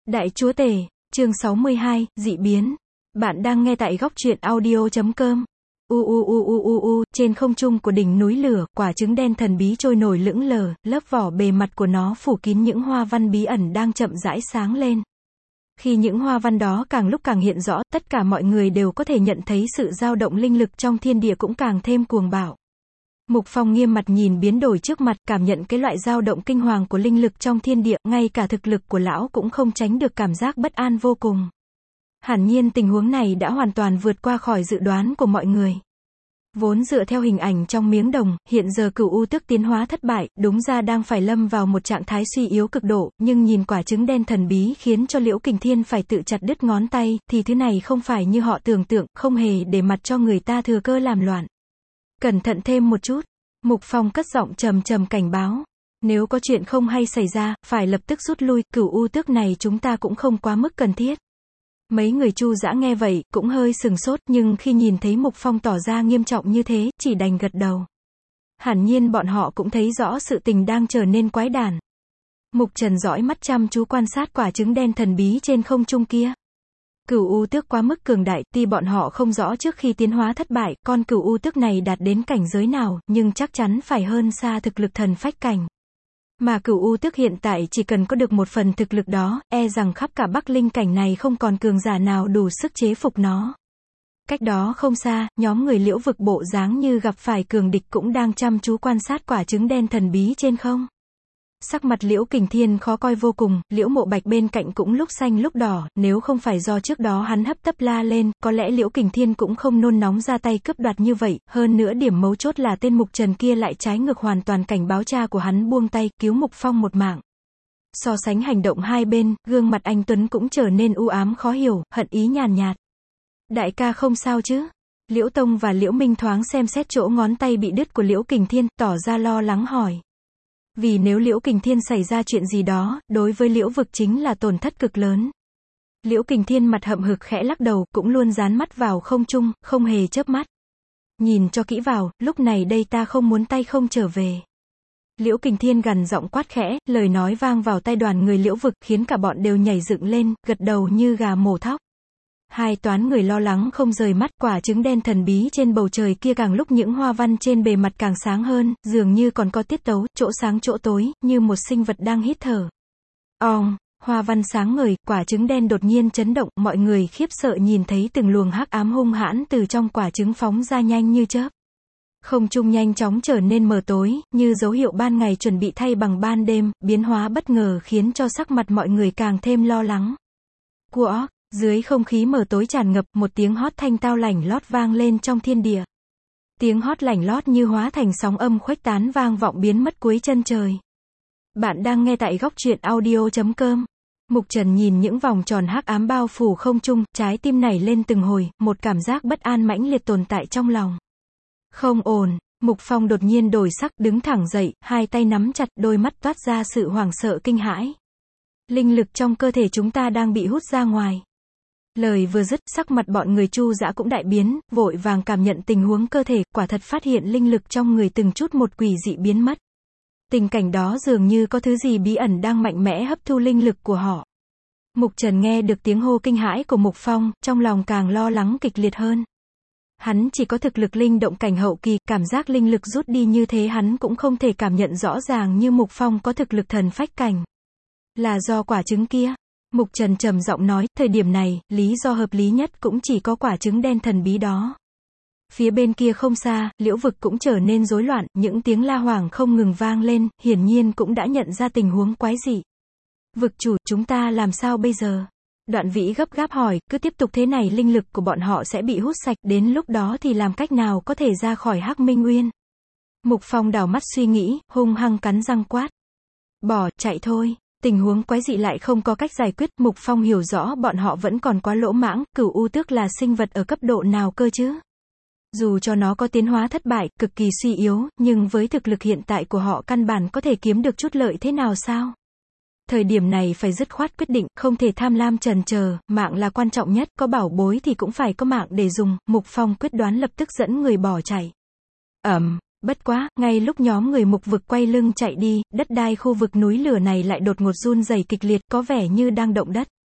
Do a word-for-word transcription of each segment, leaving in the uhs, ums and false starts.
Đại chúa tể, chương sáu mươi hai, dị biến. Bạn đang nghe tại góc truyện audio chấm com. U u u u u u, trên không trung của đỉnh núi lửa, quả trứng đen thần bí trôi nổi lững lờ, lớp vỏ bề mặt của nó phủ kín những hoa văn bí ẩn đang chậm rãi sáng lên. Khi những hoa văn đó càng lúc càng hiện rõ, tất cả mọi người đều có thể nhận thấy sự dao động linh lực trong thiên địa cũng càng thêm cuồng bạo. Mục Phong nghiêm mặt nhìn biến đổi trước mặt, cảm nhận cái loại dao động kinh hoàng của linh lực trong thiên địa, ngay cả thực lực của lão cũng không tránh được cảm giác bất an vô cùng. Hẳn nhiên tình huống này đã hoàn toàn vượt qua khỏi dự đoán của mọi người. Vốn dựa theo hình ảnh trong miếng đồng, hiện giờ Cửu U Tước tiến hóa thất bại, đúng ra đang phải lâm vào một trạng thái suy yếu cực độ, nhưng nhìn quả trứng đen thần bí khiến cho Liễu Kình Thiên phải tự chặt đứt ngón tay, thì thứ này không phải như họ tưởng tượng, không hề để mặt cho người ta thừa cơ làm loạn. Cẩn thận thêm một chút. Mục Phong cất giọng trầm trầm cảnh báo. Nếu có chuyện không hay xảy ra, phải lập tức rút lui, Cửu U Tước này chúng ta cũng không quá mức cần thiết. Mấy người Chu Dã nghe vậy, cũng hơi sừng sốt, nhưng khi nhìn thấy Mục Phong tỏ ra nghiêm trọng như thế, chỉ đành gật đầu. Hẳn nhiên bọn họ cũng thấy rõ sự tình đang trở nên quái đản. Mục Trần dõi mắt chăm chú quan sát quả trứng đen thần bí trên không trung kia. Cửu U Tước quá mức cường đại, tuy bọn họ không rõ trước khi tiến hóa thất bại, con Cửu U Tước này đạt đến cảnh giới nào, nhưng chắc chắn phải hơn xa thực lực thần phách cảnh. Mà Cửu U Tước hiện tại chỉ cần có được một phần thực lực đó, e rằng khắp cả Bắc Linh cảnh này không còn cường giả nào đủ sức chế phục nó. Cách đó không xa, nhóm người Liễu Vực bộ dáng như gặp phải cường địch cũng đang chăm chú quan sát quả trứng đen thần bí trên không. Sắc mặt Liễu Kình Thiên khó coi vô cùng, Liễu Mộ Bạch bên cạnh cũng lúc xanh lúc đỏ, nếu không phải do trước đó hắn hấp tấp la lên, có lẽ Liễu Kình Thiên cũng không nôn nóng ra tay cướp đoạt như vậy, hơn nữa điểm mấu chốt là tên Mục Trần kia lại trái ngược hoàn toàn cảnh báo cha của hắn buông tay, cứu Mục Phong một mạng. So sánh hành động hai bên, gương mặt anh Tuấn cũng trở nên u ám khó hiểu, hận ý nhàn nhạt. Đại ca không sao chứ? Liễu Tông và Liễu Minh thoáng xem xét chỗ ngón tay bị đứt của Liễu Kình Thiên, tỏ ra lo lắng hỏi. Vì nếu Liễu Kình Thiên xảy ra chuyện gì đó, đối với Liễu Vực chính là tổn thất cực lớn. Liễu Kình Thiên mặt hậm hực khẽ lắc đầu, cũng luôn dán mắt vào không trung, không hề chớp mắt. Nhìn cho kỹ vào, lúc này đây ta không muốn tay không trở về. Liễu Kình Thiên gằn giọng quát khẽ, lời nói vang vào tai đoàn người Liễu Vực, khiến cả bọn đều nhảy dựng lên, gật đầu như gà mổ thóc. Hai toán người lo lắng không rời mắt, quả trứng đen thần bí trên bầu trời kia càng lúc những hoa văn trên bề mặt càng sáng hơn, dường như còn có tiết tấu, chỗ sáng chỗ tối, như một sinh vật đang hít thở. Ong, hoa văn sáng ngời, quả trứng đen đột nhiên chấn động, mọi người khiếp sợ nhìn thấy từng luồng hắc ám hung hãn từ trong quả trứng phóng ra nhanh như chớp. Không trung nhanh chóng trở nên mờ tối, như dấu hiệu ban ngày chuẩn bị thay bằng ban đêm, biến hóa bất ngờ khiến cho sắc mặt mọi người càng thêm lo lắng. Của dưới không khí mờ tối tràn ngập, một tiếng hót thanh tao lảnh lót vang lên trong thiên địa. Tiếng hót lảnh lót như hóa thành sóng âm khuếch tán vang vọng biến mất cuối chân trời. Bạn đang nghe tại góc truyện audio chấm com. Mục Trần nhìn những vòng tròn hắc ám bao phủ không trung, trái tim nảy lên từng hồi, một cảm giác bất an mãnh liệt tồn tại trong lòng. Không ổn, Mục Phong đột nhiên đổi sắc, đứng thẳng dậy, hai tay nắm chặt, đôi mắt toát ra sự hoảng sợ kinh hãi. Linh lực trong cơ thể chúng ta đang bị hút ra ngoài. Lời vừa dứt, sắc mặt bọn người Chu Dã cũng đại biến, vội vàng cảm nhận tình huống cơ thể, quả thật phát hiện linh lực trong người từng chút một quỷ dị biến mất. Tình cảnh đó dường như có thứ gì bí ẩn đang mạnh mẽ hấp thu linh lực của họ. Mục Trần nghe được tiếng hô kinh hãi của Mục Phong, trong lòng càng lo lắng kịch liệt hơn. Hắn chỉ có thực lực linh động cảnh hậu kỳ, cảm giác linh lực rút đi như thế hắn cũng không thể cảm nhận rõ ràng như Mục Phong có thực lực thần phách cảnh. Là do quả trứng kia. Mục Trần trầm giọng nói, thời điểm này, lý do hợp lý nhất cũng chỉ có quả trứng đen thần bí đó. Phía bên kia không xa, Liễu Vực cũng trở nên rối loạn, những tiếng la hoảng không ngừng vang lên, hiển nhiên cũng đã nhận ra tình huống quái dị. Vực chủ, chúng ta làm sao bây giờ? Đoạn Vĩ gấp gáp hỏi, cứ tiếp tục thế này linh lực của bọn họ sẽ bị hút sạch, đến lúc đó thì làm cách nào có thể ra khỏi Hắc Minh Uyên? Mục Phong đảo mắt suy nghĩ, hung hăng cắn răng quát. Bỏ, chạy thôi. Tình huống quái dị lại không có cách giải quyết, Mục Phong hiểu rõ bọn họ vẫn còn quá lỗ mãng, Cửu U Tước là sinh vật ở cấp độ nào cơ chứ? Dù cho nó có tiến hóa thất bại, cực kỳ suy yếu, nhưng với thực lực hiện tại của họ căn bản có thể kiếm được chút lợi thế nào sao? Thời điểm này phải dứt khoát quyết định, không thể tham lam chần chờ, mạng là quan trọng nhất, có bảo bối thì cũng phải có mạng để dùng, Mục Phong quyết đoán lập tức dẫn người bỏ chạy. Ầm. Bất quá, ngay lúc nhóm người Mục Vực quay lưng chạy đi, đất đai khu vực núi lửa này lại đột ngột run rẩy kịch liệt, có vẻ như đang động đất.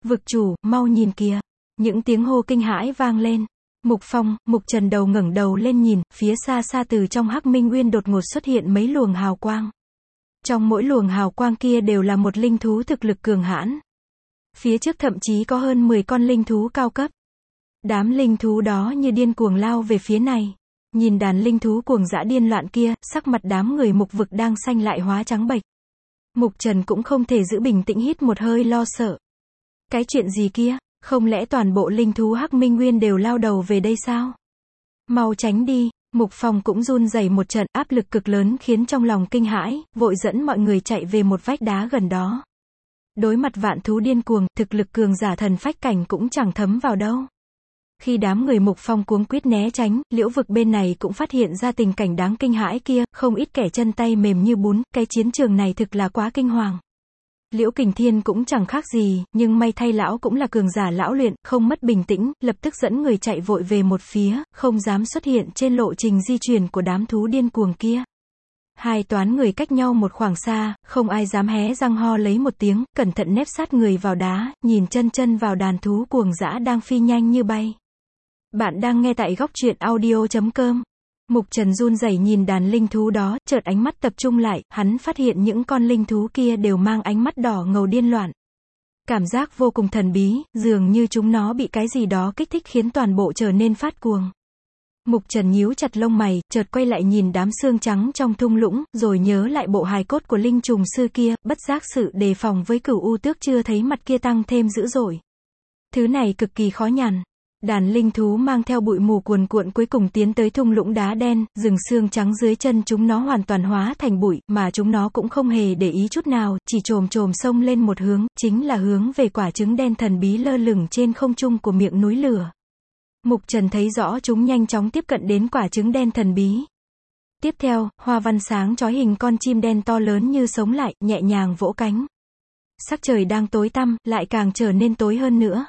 Vực chủ, mau nhìn kìa. Những tiếng hô kinh hãi vang lên. Mục Phong, Mục Trần đầu ngẩng đầu lên nhìn, phía xa xa từ trong Hắc Minh Uyên đột ngột xuất hiện mấy luồng hào quang. Trong mỗi luồng hào quang kia đều là một linh thú thực lực cường hãn. Phía trước thậm chí có hơn mười con linh thú cao cấp. Đám linh thú đó như điên cuồng lao về phía này. Nhìn đàn linh thú cuồng dã điên loạn kia, sắc mặt đám người Mục Vực đang xanh lại hóa trắng bệch. Mục Trần cũng không thể giữ bình tĩnh, hít một hơi lo sợ. Cái chuyện gì kia? Không lẽ toàn bộ linh thú Hắc Minh Nguyên đều lao đầu về đây sao? Mau tránh đi. Mục Phong cũng run rẩy một trận, áp lực cực lớn khiến trong lòng kinh hãi, vội dẫn mọi người chạy về một vách đá gần đó. Đối mặt vạn thú điên cuồng, thực lực cường giả thần phách cảnh cũng chẳng thấm vào đâu. Khi đám người Mục Phong cuống quýt né tránh, Liễu Vực bên này cũng phát hiện ra tình cảnh đáng kinh hãi kia, không ít kẻ chân tay mềm như bún, cái chiến trường này thực là quá kinh hoàng. Liễu Kình Thiên cũng chẳng khác gì, nhưng may thay lão cũng là cường giả lão luyện, không mất bình tĩnh, lập tức dẫn người chạy vội về một phía, không dám xuất hiện trên lộ trình di chuyển của đám thú điên cuồng kia. Hai toán người cách nhau một khoảng xa, không ai dám hé răng ho lấy một tiếng, cẩn thận nép sát người vào đá, nhìn chân chân vào đàn thú cuồng dã đang phi nhanh như bay. Bạn đang nghe tại góc truyện audio chấm com. Mục Trần run rẩy nhìn đàn linh thú đó, chợt ánh mắt tập trung lại, hắn phát hiện những con linh thú kia đều mang ánh mắt đỏ ngầu điên loạn. Cảm giác vô cùng thần bí, dường như chúng nó bị cái gì đó kích thích khiến toàn bộ trở nên phát cuồng. Mục Trần nhíu chặt lông mày, chợt quay lại nhìn đám xương trắng trong thung lũng, rồi nhớ lại bộ hài cốt của linh trùng sư kia, bất giác sự đề phòng với Cửu U Tước chưa thấy mặt kia tăng thêm dữ dội. Thứ này cực kỳ khó nhằn. Đàn linh thú mang theo bụi mù cuồn cuộn cuối cùng tiến tới thung lũng đá đen, rừng xương trắng dưới chân chúng nó hoàn toàn hóa thành bụi, mà chúng nó cũng không hề để ý chút nào, chỉ chồm chồm xông lên một hướng, chính là hướng về quả trứng đen thần bí lơ lửng trên không trung của miệng núi lửa. Mục Trần thấy rõ chúng nhanh chóng tiếp cận đến quả trứng đen thần bí. Tiếp theo, hoa văn sáng chói hình con chim đen to lớn như sống lại, nhẹ nhàng vỗ cánh. Sắc trời đang tối tăm, lại càng trở nên tối hơn nữa.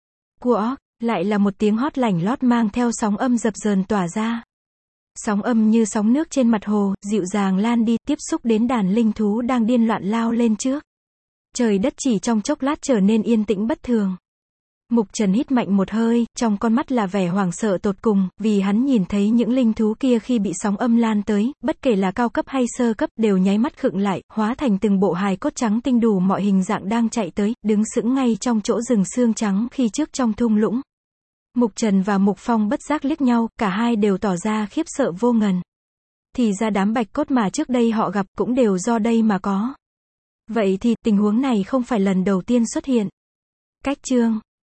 Của lại là một tiếng hót lảnh lót mang theo sóng âm dập dờn tỏa ra. Sóng âm như sóng nước trên mặt hồ, dịu dàng lan đi, tiếp xúc đến đàn linh thú đang điên loạn lao lên trước. Trời đất chỉ trong chốc lát trở nên yên tĩnh bất thường. Mục Trần hít mạnh một hơi, trong con mắt là vẻ hoảng sợ tột cùng, vì hắn nhìn thấy những linh thú kia khi bị sóng âm lan tới, bất kể là cao cấp hay sơ cấp, đều nháy mắt khựng lại, hóa thành từng bộ hài cốt trắng tinh đủ mọi hình dạng đang chạy tới, đứng sững ngay trong chỗ rừng xương trắng khi trước trong thung lũng. Mục Trần và Mục Phong bất giác liếc nhau, cả hai đều tỏ ra khiếp sợ vô ngần. Thì ra đám bạch cốt mà trước đây họ gặp cũng đều do đây mà có. Vậy thì, tình huống này không phải lần đầu tiên xuất hiện. Cách chương